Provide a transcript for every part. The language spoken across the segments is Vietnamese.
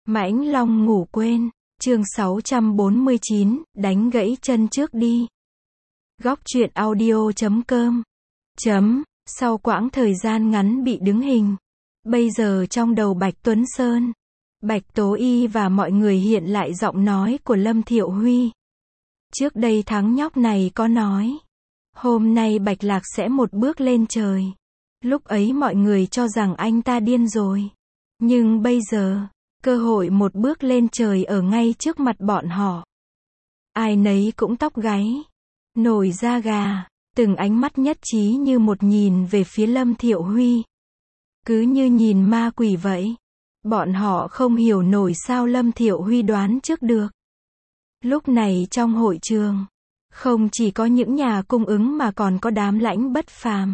Mãnh Long ngủ quên, chương 649, đánh gãy chân trước đi. Góc truyện audio.com. Sau quãng thời gian ngắn bị đứng hình, bây giờ trong đầu Bạch Tuấn Sơn, Bạch Tố Y và mọi người hiện lại giọng nói của Lâm Thiệu Huy. Trước đây thằng nhóc này có nói, hôm nay Bạch Lạc sẽ một bước lên trời. Lúc ấy mọi người cho rằng anh ta điên rồi. Nhưng bây giờ, cơ hội một bước lên trời ở ngay trước mặt bọn họ. Ai nấy cũng tóc gáy, nổi da gà, từng ánh mắt nhất trí như một nhìn về phía Lâm Thiệu Huy. Cứ như nhìn ma quỷ vậy. Bọn họ không hiểu nổi sao Lâm Thiệu Huy đoán trước được. Lúc này trong hội trường, không chỉ có những nhà cung ứng mà còn có đám lãnh bất phàm.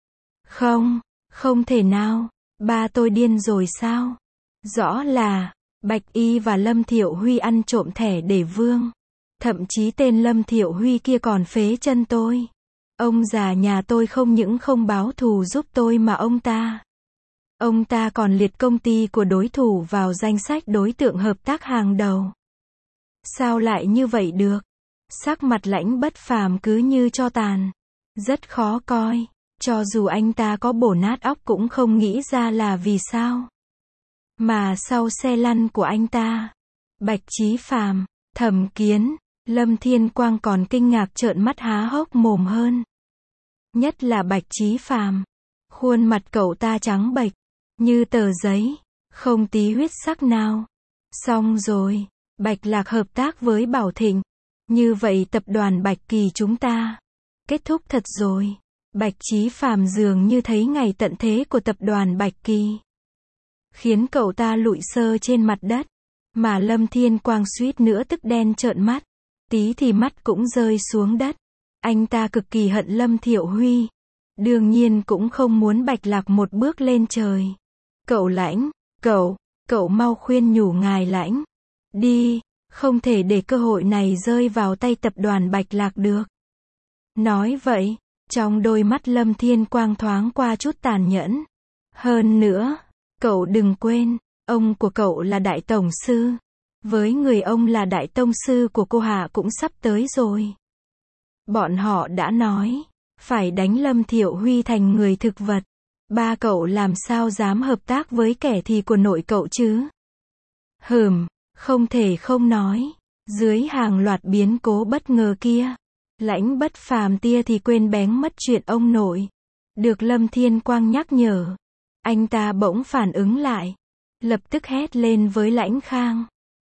Không thể nào, ba tôi điên rồi sao? Rõ là, Bạch Y và Lâm Thiệu Huy ăn trộm thẻ để vương. Thậm chí tên Lâm Thiệu Huy kia còn phế chân tôi. Ông già nhà tôi không những không báo thù giúp tôi mà ông ta còn liệt công ty của đối thủ vào danh sách đối tượng hợp tác hàng đầu. Sao lại như vậy được? Sắc mặt lãnh bất phàm cứ như tro tàn. Rất khó coi. Cho dù anh ta có bổ nát óc cũng không nghĩ ra là vì sao. Mà sau xe lăn của anh ta, Bạch Chí Phàm, Thẩm Kiến, Lâm Thiên Quang còn kinh ngạc trợn mắt há hốc mồm hơn. Nhất là Bạch Chí Phàm, khuôn mặt cậu ta trắng bệch, như tờ giấy, không tí huyết sắc nào. Xong rồi, Bạch Lạc hợp tác với Bảo Thịnh. Như vậy tập đoàn Bạch Kỳ chúng ta kết thúc thật rồi. Bạch Chí Phàm dường như thấy ngày tận thế của tập đoàn Bạch Kỳ, khiến cậu ta lụi sơ trên mặt đất. Mà Lâm Thiên Quang suýt nữa tức đen trợn mắt, tí thì mắt cũng rơi xuống đất. Anh ta cực kỳ hận Lâm Thiệu Huy, đương nhiên cũng không muốn Bạch Lạc một bước lên trời. Cậu Lãnh, cậu mau khuyên nhủ ngài Lãnh đi, không thể để cơ hội này rơi vào tay tập đoàn Bạch Lạc được. Nói vậy, trong đôi mắt Lâm Thiên Quang thoáng qua chút tàn nhẫn. Hơn nữa, cậu đừng quên, ông của cậu là đại tổng sư. Với người ông là đại tông sư của cô Hạ cũng sắp tới rồi. Bọn họ đã nói, phải đánh Lâm Thiệu Huy thành người thực vật. Ba cậu làm sao dám hợp tác với kẻ thù của nội cậu chứ? Không thể không nói, dưới hàng loạt biến cố bất ngờ kia, lãnh bất phàm tia thì quên bén mất chuyện ông nội. Được Lâm Thiên Quang nhắc nhở, anh ta bỗng phản ứng lại, lập tức hét lên với Lãnh Khang.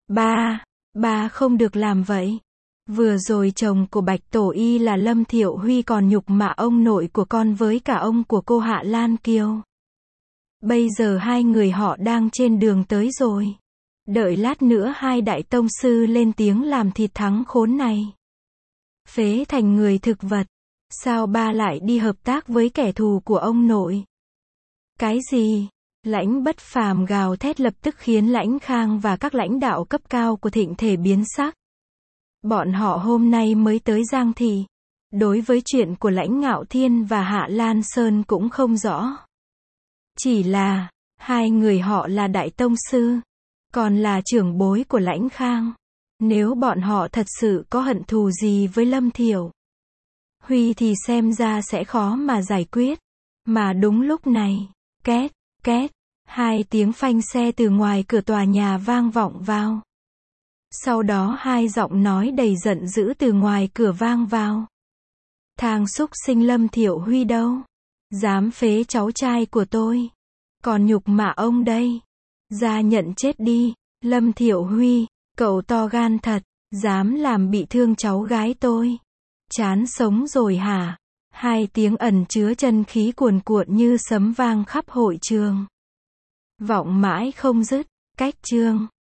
Ba không được làm vậy. Vừa rồi chồng của Bạch Tổ Y là Lâm Thiệu Huy còn nhục mạ ông nội của con với cả ông của cô Hạ Lan Kiều. Bây giờ hai người họ đang trên đường tới rồi. Đợi lát nữa hai đại tông sư lên tiếng làm thịt thắng khốn này. Phế thành người thực vật. Sao ba lại đi hợp tác với kẻ thù của ông nội? Cái gì? Lãnh bất phàm gào thét lập tức khiến Lãnh Khang và các lãnh đạo cấp cao của Thịnh Thể biến sắc. Bọn họ hôm nay mới tới Giang Thị. Đối với chuyện của Lãnh Ngạo Thiên và Hạ Lan Sơn cũng không rõ. Chỉ là, hai người họ là đại tông sư, còn là trưởng bối của Lãnh Khang. Nếu bọn họ thật sự có hận thù gì với Lâm Thiệu Huy thì xem ra sẽ khó mà giải quyết. Mà đúng lúc này, két, hai tiếng phanh xe từ ngoài cửa tòa nhà vang vọng vào. Sau đó hai giọng nói đầy giận dữ từ ngoài cửa vang vào. Thằng xúc sinh Lâm Thiệu Huy đâu? Dám phế cháu trai của tôi. Còn nhục mạ ông đây. Ra nhận chết đi, Lâm Thiệu Huy, cậu to gan thật, dám làm bị thương cháu gái tôi. Chán sống rồi hả? Hai tiếng ẩn chứa chân khí cuồn cuộn như sấm vang khắp hội trường. Vọng mãi không dứt, cách chương